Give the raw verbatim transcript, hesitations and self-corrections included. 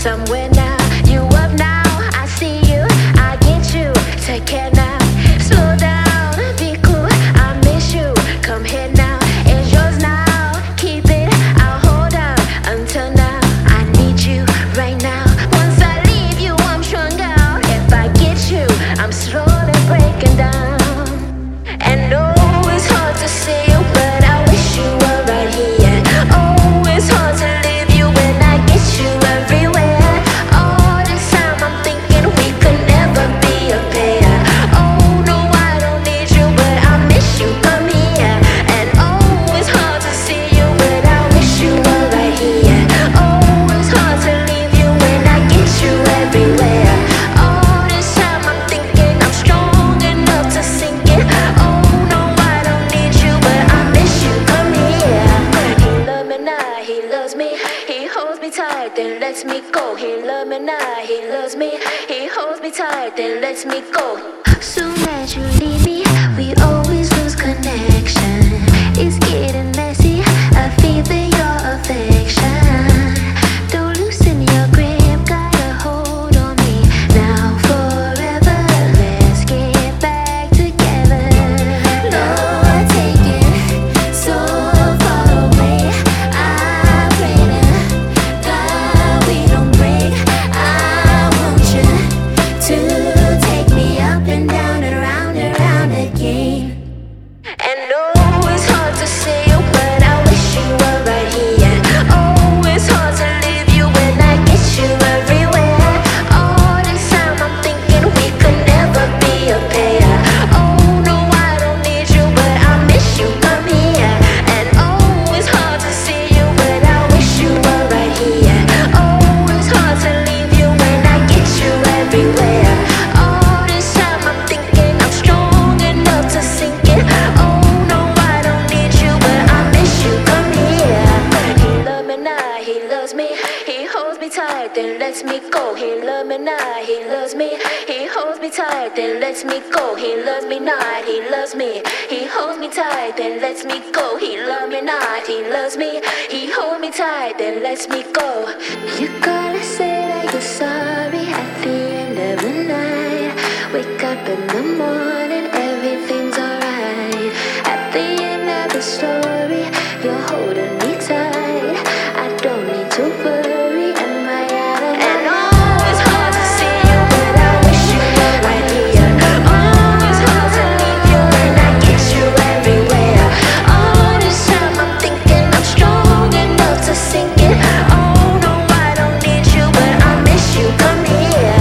somewhere now. You up now, I see you, I get you. Take care now, slow down, be cool. I miss you, come here now. It's yours now, keep it, I'll hold on until now. I need you right now. Once I leave you, I'm stronger. If I get you, I'm slowly breaking down. And oh, it's hard to see you, but I wish you were right here. Oh, it's hard to leave you when I get you everywhere. All this time I'm thinking we could never be a pair. Oh no, I don't need you, but I miss you, come here. And oh, it's hard to see you, but I wish you were right here. Oh, it's hard to leave you when I get you everywhere. All this time I'm thinking I'm strong enough to sink it. Oh no, I don't need you, but I miss you, come here. He love me now, he loves me. He holds me tight, then lets me go. He love me now, he loves me. He holds me tight, then lets me go. Soon as you leave me, we always lose connection. It's getting messy, I feel your affection. Don't loosen your grip, got a hold on me. Now forever, let's get back together. Lord, take it so far away. I pray to God we don't break. I want you to take me up and down and round and round again. And oh, it's hard to see you, but I wish you were right here. Oh, it's hard to leave you when I get you everywhere. All this time I'm thinking we could never be a pair. Oh no, I don't need you, but I miss you, come here. And oh, it's hard to see you, but I wish you were right here. Oh, it's hard to leave you when I get you everywhere. All this time I'm thinking I'm strong enough to sink it. Oh no, I don't need you, but I miss you, come here. He love me now, he loves me. He holds me tight, then lets me go. He love me now, he loves me. He holds me tight, then lets me go. He loves me not, he loves me. He holds me tight, then lets me go. He love me not, he loves me. He holds me tight, then lets me go. You gotta say that you're sorry at the end of the night. Wake up in the morning, everything's alright. At the end of the story, you're holding me tight. I don't need to worry, am I out of my And oh, it's hard to see you, but I wish you were right here. Oh, it's hard to leave you when I get you everywhere. All this time I'm thinking I'm strong enough to sink it. Oh no, I don't need you, but I miss you, come here.